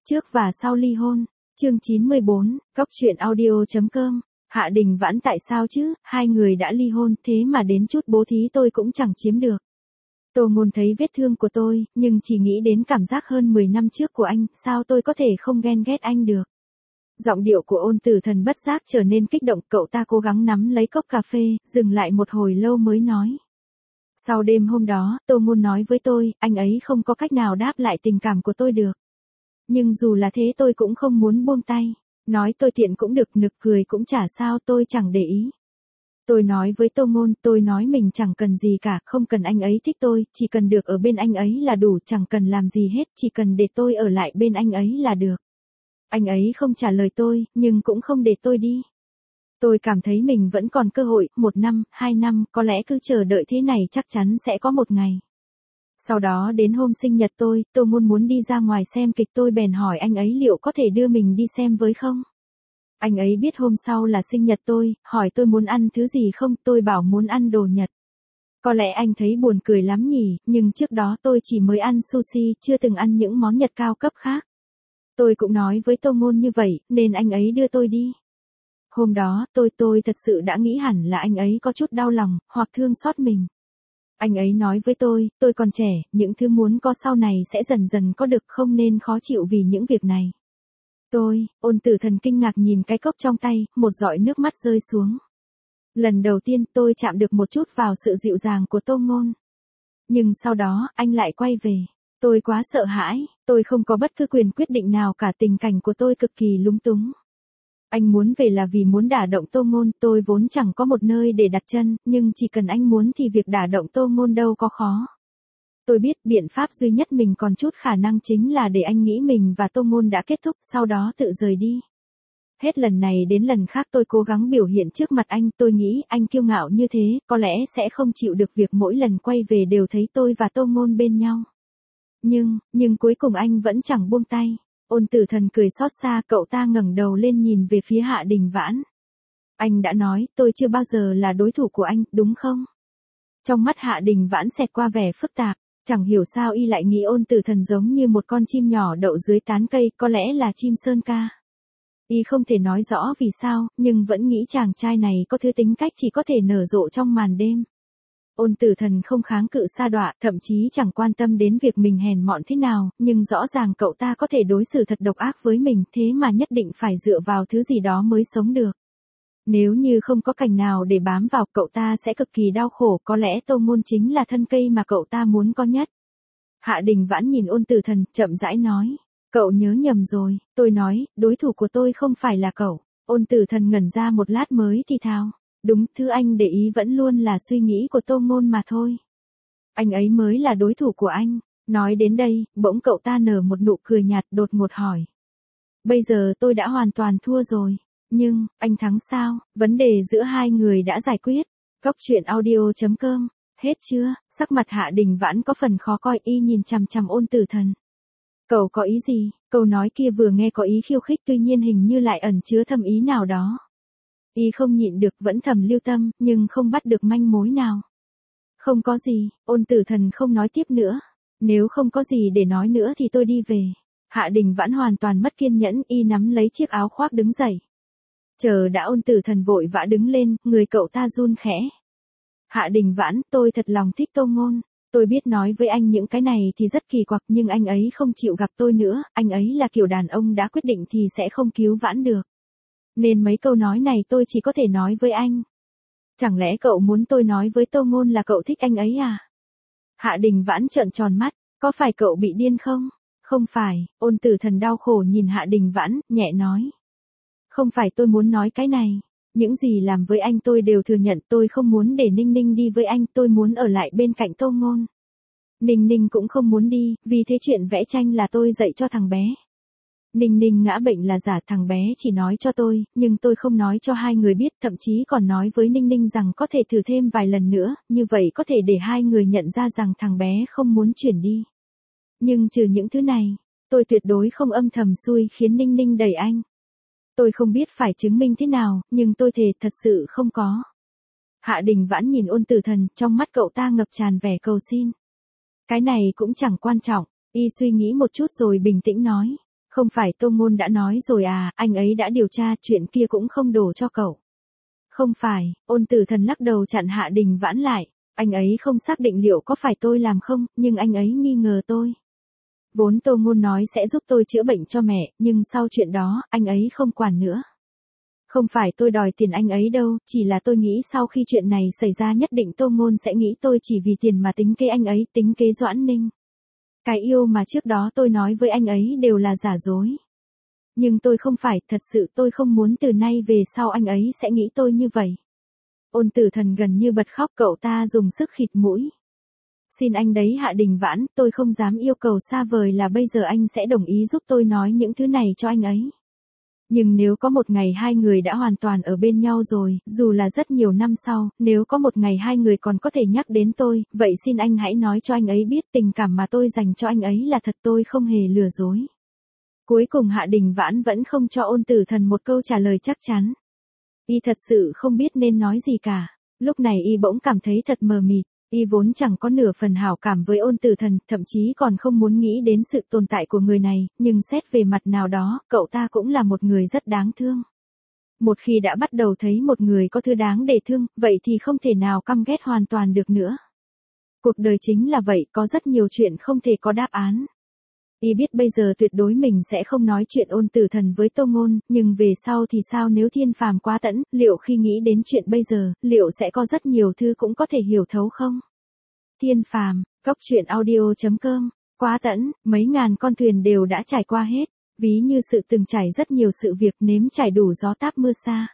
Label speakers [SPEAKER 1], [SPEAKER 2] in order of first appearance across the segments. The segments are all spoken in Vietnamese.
[SPEAKER 1] Trước và sau ly hôn, chương 94, Cóc truyện audio.com, Hạ Đình Vãn tại sao chứ, hai người đã ly hôn thế mà đến chút bố thí tôi cũng chẳng chiếm được. Tô Ngôn thấy vết thương của tôi, nhưng chỉ nghĩ đến cảm giác hơn 10 năm trước của anh, sao tôi có thể không ghen ghét anh được. Giọng điệu của Ôn Tử Thần bất giác trở nên kích động, cậu ta cố gắng nắm lấy cốc cà phê, dừng lại một hồi lâu mới nói. Sau đêm hôm đó, Tô Ngôn nói với tôi, anh ấy không có cách nào đáp lại tình cảm của tôi được. Nhưng dù là thế tôi cũng không muốn buông tay. Nói tôi tiện cũng được, nực cười cũng chả sao, tôi chẳng để ý. Tôi nói với Tô Ngôn, tôi nói mình chẳng cần gì cả, không cần anh ấy thích tôi, chỉ cần được ở bên anh ấy là đủ, chẳng cần làm gì hết, chỉ cần để tôi ở lại bên anh ấy là được. Anh ấy không trả lời tôi, nhưng cũng không để tôi đi. Tôi cảm thấy mình vẫn còn cơ hội, 1 năm, 2 năm, có lẽ cứ chờ đợi thế này chắc chắn sẽ có một ngày. Sau đó đến hôm sinh nhật tôi, Tô Ngôn muốn đi ra ngoài xem kịch, tôi bèn hỏi anh ấy liệu có thể đưa mình đi xem với không. Anh ấy biết hôm sau là sinh nhật tôi, hỏi tôi muốn ăn thứ gì không, tôi bảo muốn ăn đồ Nhật. Có lẽ anh thấy buồn cười lắm nhỉ, nhưng trước đó tôi chỉ mới ăn sushi, chưa từng ăn những món Nhật cao cấp khác. Tôi cũng nói với Tô Ngôn như vậy, nên anh ấy đưa tôi đi. Hôm đó, tôi thật sự đã nghĩ hẳn là anh ấy có chút đau lòng, hoặc thương xót mình. Anh ấy nói với tôi còn trẻ, những thứ muốn có sau này sẽ dần dần có được, không nên khó chịu vì những việc này. Ôn Tử Thần kinh ngạc nhìn cái cốc trong tay, một giọt nước mắt rơi xuống. Lần đầu tiên tôi chạm được một chút vào sự dịu dàng của Tô Ngôn. Nhưng sau đó, anh lại quay về. Tôi quá sợ hãi, tôi không có bất cứ quyền quyết định nào cả, tình cảnh của tôi cực kỳ lúng túng. Anh muốn về là vì muốn đả động Tô Ngôn, tôi vốn chẳng có một nơi để đặt chân, nhưng chỉ cần anh muốn thì việc đả động Tô Ngôn đâu có khó. Tôi biết biện pháp duy nhất mình còn chút khả năng chính là để anh nghĩ mình và Tô Ngôn đã kết thúc, sau đó tự rời đi. Hết lần này đến lần khác tôi cố gắng biểu hiện trước mặt anh, tôi nghĩ anh kiêu ngạo như thế, có lẽ sẽ không chịu được việc mỗi lần quay về đều thấy tôi và Tô Ngôn bên nhau. Nhưng cuối cùng anh vẫn chẳng buông tay. Ôn Tử Thần cười xót xa, cậu ta ngẩng đầu lên nhìn về phía Hạ Đình Vãn. Anh đã nói, tôi chưa bao giờ là đối thủ của anh, đúng không? Trong mắt Hạ Đình Vãn xẹt qua vẻ phức tạp, chẳng hiểu sao y lại nghĩ Ôn Tử Thần giống như một con chim nhỏ đậu dưới tán cây, có lẽ là chim sơn ca. Y không thể nói rõ vì sao, nhưng vẫn nghĩ chàng trai này có thứ tính cách chỉ có thể nở rộ trong màn đêm. Ôn Tử Thần không kháng cự sa đọa, thậm chí chẳng quan tâm đến việc mình hèn mọn thế nào, nhưng rõ ràng cậu ta có thể đối xử thật độc ác với mình, thế mà nhất định phải dựa vào thứ gì đó mới sống được. Nếu như không có cành nào để bám vào, cậu ta sẽ cực kỳ đau khổ, có lẽ Tô Ngôn chính là thân cây mà cậu ta muốn có nhất. Hạ Đình Vãn nhìn Ôn Tử Thần, chậm rãi nói, cậu nhớ nhầm rồi, tôi nói, đối thủ của tôi không phải là cậu. Ôn Tử Thần ngẩn ra một lát mới thì thào. Đúng, thứ anh để ý vẫn luôn là suy nghĩ của Tô Ngôn mà thôi. Anh ấy mới là đối thủ của anh. Nói đến đây, bỗng cậu ta nở một nụ cười nhạt, đột ngột hỏi. Bây giờ tôi đã hoàn toàn thua rồi. Nhưng, anh thắng sao? Vấn đề giữa hai người đã giải quyết. Cóc truyện audio.com. Hết chưa? Sắc mặt Hạ Đình Vãn có phần khó coi, y nhìn chằm chằm Ôn Tử Thần. Cậu có ý gì? Câu nói kia vừa nghe có ý khiêu khích, tuy nhiên hình như lại ẩn chứa thâm ý nào đó. Y không nhịn được, vẫn thầm lưu tâm, nhưng không bắt được manh mối nào. Không có gì, Ôn Tử Thần không nói tiếp nữa. Nếu không có gì để nói nữa thì tôi đi về. Hạ Đình Vãn hoàn toàn mất kiên nhẫn, y nắm lấy chiếc áo khoác đứng dậy. Chờ đã, Ôn Tử Thần vội vã đứng lên, người cậu ta run khẽ. Hạ Đình Vãn, tôi thật lòng thích Tô Ngôn. Tôi biết nói với anh những cái này thì rất kỳ quặc, nhưng anh ấy không chịu gặp tôi nữa, anh ấy là kiểu đàn ông đã quyết định thì sẽ không cứu vãn được. Nên mấy câu nói này tôi chỉ có thể nói với anh. Chẳng lẽ cậu muốn tôi nói với Tô Ngôn là cậu thích anh ấy à? Hạ Đình Vãn trợn tròn mắt, có phải cậu bị điên không? Không phải, Ôn Tử Thần đau khổ nhìn Hạ Đình Vãn, nhẹ nói. Không phải tôi muốn nói cái này. Những gì làm với anh tôi đều thừa nhận, tôi không muốn để Ninh Ninh đi với anh, tôi muốn ở lại bên cạnh Tô Ngôn. Ninh Ninh cũng không muốn đi, vì thế chuyện vẽ tranh là tôi dạy cho thằng bé. Ninh Ninh ngã bệnh là giả, thằng bé chỉ nói cho tôi, nhưng tôi không nói cho hai người biết, thậm chí còn nói với Ninh Ninh rằng có thể thử thêm vài lần nữa, như vậy có thể để hai người nhận ra rằng thằng bé không muốn chuyển đi. Nhưng trừ những thứ này, tôi tuyệt đối không âm thầm xui khiến Ninh Ninh đẩy anh. Tôi không biết phải chứng minh thế nào, nhưng tôi thề thật sự không có. Hạ Đình Vãn nhìn Ôn Tử Thần, trong mắt cậu ta ngập tràn vẻ cầu xin. Cái này cũng chẳng quan trọng, y suy nghĩ một chút rồi bình tĩnh nói. Không phải Tô Ngôn đã nói rồi à, anh ấy đã điều tra, chuyện kia cũng không đổ cho cậu. Không phải, Ôn Tử Thần lắc đầu chặn Hạ Đình Vãn lại. Anh ấy không xác định liệu có phải tôi làm không, nhưng anh ấy nghi ngờ tôi. Vốn Tô Ngôn nói sẽ giúp tôi chữa bệnh cho mẹ, nhưng sau chuyện đó, anh ấy không quản nữa. Không phải tôi đòi tiền anh ấy đâu, chỉ là tôi nghĩ sau khi chuyện này xảy ra nhất định Tô Ngôn sẽ nghĩ tôi chỉ vì tiền mà tính kế anh ấy, tính kế Doãn Ninh. Cái yêu mà trước đó tôi nói với anh ấy đều là giả dối. Nhưng tôi không phải, thật sự tôi không muốn từ nay về sau anh ấy sẽ nghĩ tôi như vậy. Ôn Tử Thần gần như bật khóc, cậu ta dùng sức khịt mũi. Xin anh đấy Hạ Đình Vãn, tôi không dám yêu cầu xa vời là bây giờ anh sẽ đồng ý giúp tôi nói những thứ này cho anh ấy. Nhưng nếu có một ngày hai người đã hoàn toàn ở bên nhau rồi, dù là rất nhiều năm sau, nếu có một ngày hai người còn có thể nhắc đến tôi, vậy xin anh hãy nói cho anh ấy biết tình cảm mà tôi dành cho anh ấy là thật, tôi không hề lừa dối. Cuối cùng Hạ Đình Vãn vẫn không cho Ôn Tử Thần một câu trả lời chắc chắn. Y thật sự không biết nên nói gì cả. Lúc này y bỗng cảm thấy thật mờ mịt. Y vốn chẳng có nửa phần hảo cảm với Ôn Tử Thần, thậm chí còn không muốn nghĩ đến sự tồn tại của người này, nhưng xét về mặt nào đó, cậu ta cũng là một người rất đáng thương. Một khi đã bắt đầu thấy một người có thứ đáng để thương, vậy thì không thể nào căm ghét hoàn toàn được nữa. Cuộc đời chính là vậy, có rất nhiều chuyện không thể có đáp án. Y biết bây giờ tuyệt đối mình sẽ không nói chuyện Ôn Tử Thần với Tô Ngôn, nhưng về sau thì sao, nếu Thiên Phàm quá tẫn, liệu khi nghĩ đến chuyện bây giờ, liệu sẽ có rất nhiều thứ cũng có thể hiểu thấu không? Thiên Phàm, goctruyện.audio.com, quá tẫn, mấy ngàn con thuyền đều đã trải qua hết, ví như sự từng trải rất nhiều sự việc, nếm trải đủ gió táp mưa xa.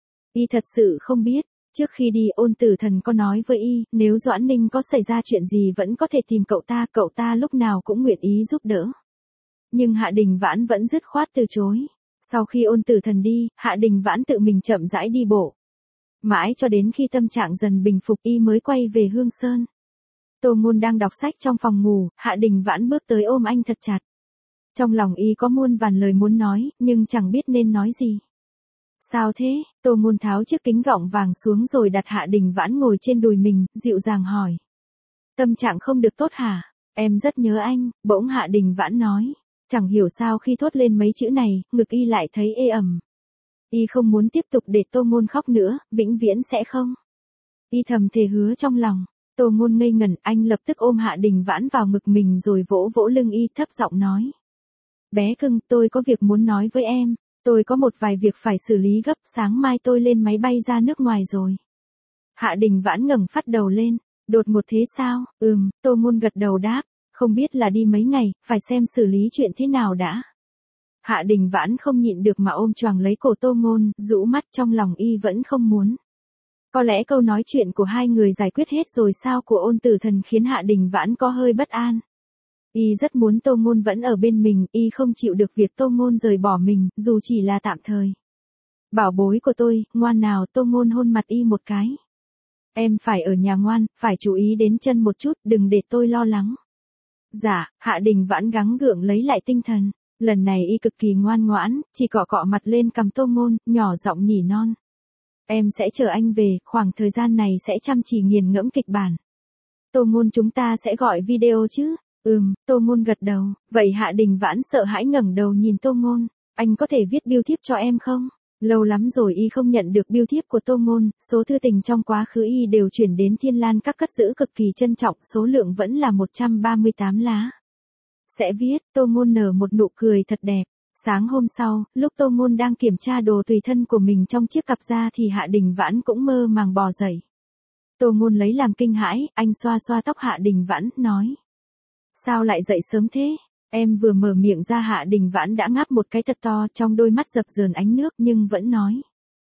[SPEAKER 1] Y thật sự không biết. Trước khi đi Ôn Tử Thần có nói với y, nếu Doãn Ninh có xảy ra chuyện gì vẫn có thể tìm cậu ta lúc nào cũng nguyện ý giúp đỡ. Nhưng Hạ Đình Vãn vẫn dứt khoát từ chối. Sau khi Ôn Tử Thần đi, Hạ Đình Vãn tự mình chậm rãi đi bộ. Mãi cho đến khi tâm trạng dần bình phục y mới quay về Hương Sơn. Tô Ngôn đang đọc sách trong phòng ngủ, Hạ Đình Vãn bước tới ôm anh thật chặt. Trong lòng y có muôn vàn lời muốn nói, nhưng chẳng biết nên nói gì. Sao thế? Tô Ngôn tháo chiếc kính gọng vàng xuống rồi đặt Hạ Đình Vãn ngồi trên đùi mình, dịu dàng hỏi. Tâm trạng không được tốt hả? Em rất nhớ anh, bỗng Hạ Đình Vãn nói. Chẳng hiểu sao khi thốt lên mấy chữ này, ngực y lại thấy ê ẩm. Y không muốn tiếp tục để Tô Ngôn khóc nữa, vĩnh viễn sẽ không. Y thầm thề hứa trong lòng. Tô Ngôn ngây ngẩn, anh lập tức ôm Hạ Đình Vãn vào ngực mình rồi vỗ vỗ lưng y, thấp giọng nói. Bé cưng, tôi có việc muốn nói với em. Tôi có một vài việc phải xử lý gấp, sáng mai tôi lên máy bay ra nước ngoài rồi. Hạ Đình Vãn ngẩng phát đầu lên, đột ngột thế sao? Tô Ngôn gật đầu đáp, không biết là đi mấy ngày, phải xem xử lý chuyện thế nào đã. Hạ Đình Vãn không nhịn được mà ôm choàng lấy cổ Tô Ngôn, rũ mắt, trong lòng y vẫn không muốn. Có lẽ câu nói chuyện của hai người giải quyết hết rồi sao của Ôn Tử Thần khiến Hạ Đình Vãn có hơi bất an. Y rất muốn Tô Ngôn vẫn ở bên mình, y không chịu được việc Tô Ngôn rời bỏ mình, dù chỉ là tạm thời. Bảo bối của tôi, ngoan nào. Tô Ngôn hôn mặt y một cái. Em phải ở nhà ngoan, phải chú ý đến chân một chút, đừng để tôi lo lắng. Dạ, Hạ Đình Vãn gắng gượng lấy lại tinh thần. Lần này y cực kỳ ngoan ngoãn, chỉ cọ cọ mặt lên cằm Tô Ngôn, nhỏ giọng nỉ non. Em sẽ chờ anh về, khoảng thời gian này sẽ chăm chỉ nghiền ngẫm kịch bản. Tô Ngôn, chúng ta sẽ gọi video chứ? Tô Ngôn gật đầu. Vậy Hạ Đình Vãn sợ hãi ngẩng đầu nhìn Tô Ngôn. Anh có thể viết bưu thiếp cho em không? Lâu lắm rồi y không nhận được bưu thiếp của Tô Ngôn, số thư tình trong quá khứ y đều chuyển đến Thiên Lan Các cất giữ cực kỳ trân trọng, số lượng vẫn là 138 lá. Sẽ viết. Tô Ngôn nở một nụ cười thật đẹp. Sáng hôm sau, lúc Tô Ngôn đang kiểm tra đồ tùy thân của mình trong chiếc cặp da thì Hạ Đình Vãn cũng mơ màng bò dậy. Tô Ngôn lấy làm kinh hãi, anh xoa xoa tóc Hạ Đình Vãn, nói. Sao lại dậy sớm thế? Em vừa mở miệng ra Hạ Đình Vãn đã ngáp một cái thật to, trong đôi mắt dập dờn ánh nước nhưng vẫn nói.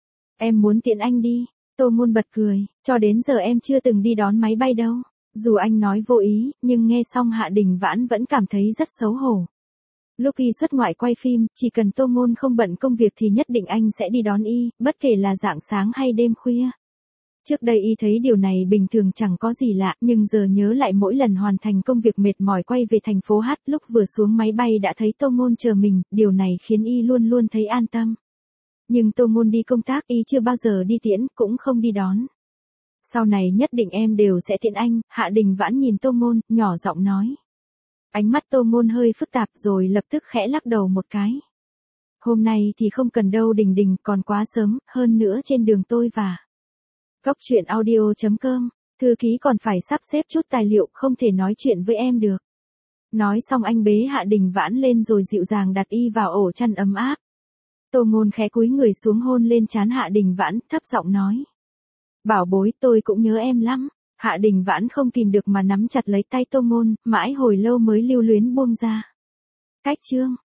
[SPEAKER 1] Em muốn tiễn anh đi. Tô Ngôn bật cười, cho đến giờ em chưa từng đi đón máy bay đâu. Dù anh nói vô ý, nhưng nghe xong Hạ Đình Vãn vẫn cảm thấy rất xấu hổ. Lúc y xuất ngoại quay phim, chỉ cần Tô Ngôn không bận công việc thì nhất định anh sẽ đi đón y, bất kể là rạng sáng hay đêm khuya. Trước đây y thấy điều này bình thường chẳng có gì lạ, nhưng giờ nhớ lại mỗi lần hoàn thành công việc mệt mỏi quay về thành phố Hát, lúc vừa xuống máy bay đã thấy Tô Ngôn chờ mình, điều này khiến y luôn luôn thấy an tâm. Nhưng Tô Ngôn đi công tác y chưa bao giờ đi tiễn, cũng không đi đón. Sau này nhất định em đều sẽ tiễn anh. Hạ Đình Vãn nhìn Tô Ngôn, nhỏ giọng nói. Ánh mắt Tô Ngôn hơi phức tạp rồi lập tức khẽ lắc đầu một cái. Hôm nay thì không cần đâu Đình Đình, còn quá sớm, hơn nữa trên đường tôi và Cóc truyện audio.com, thư ký còn phải sắp xếp chút tài liệu, không thể nói chuyện với em được. Nói xong anh bế Hạ Đình Vãn lên rồi dịu dàng đặt y vào ổ chăn ấm áp. Tô Ngôn khẽ cúi người xuống hôn lên trán Hạ Đình Vãn, thấp giọng nói. Bảo bối, tôi cũng nhớ em lắm. Hạ Đình Vãn không kìm được mà nắm chặt lấy tay Tô Ngôn, mãi hồi lâu mới lưu luyến buông ra. Cách chương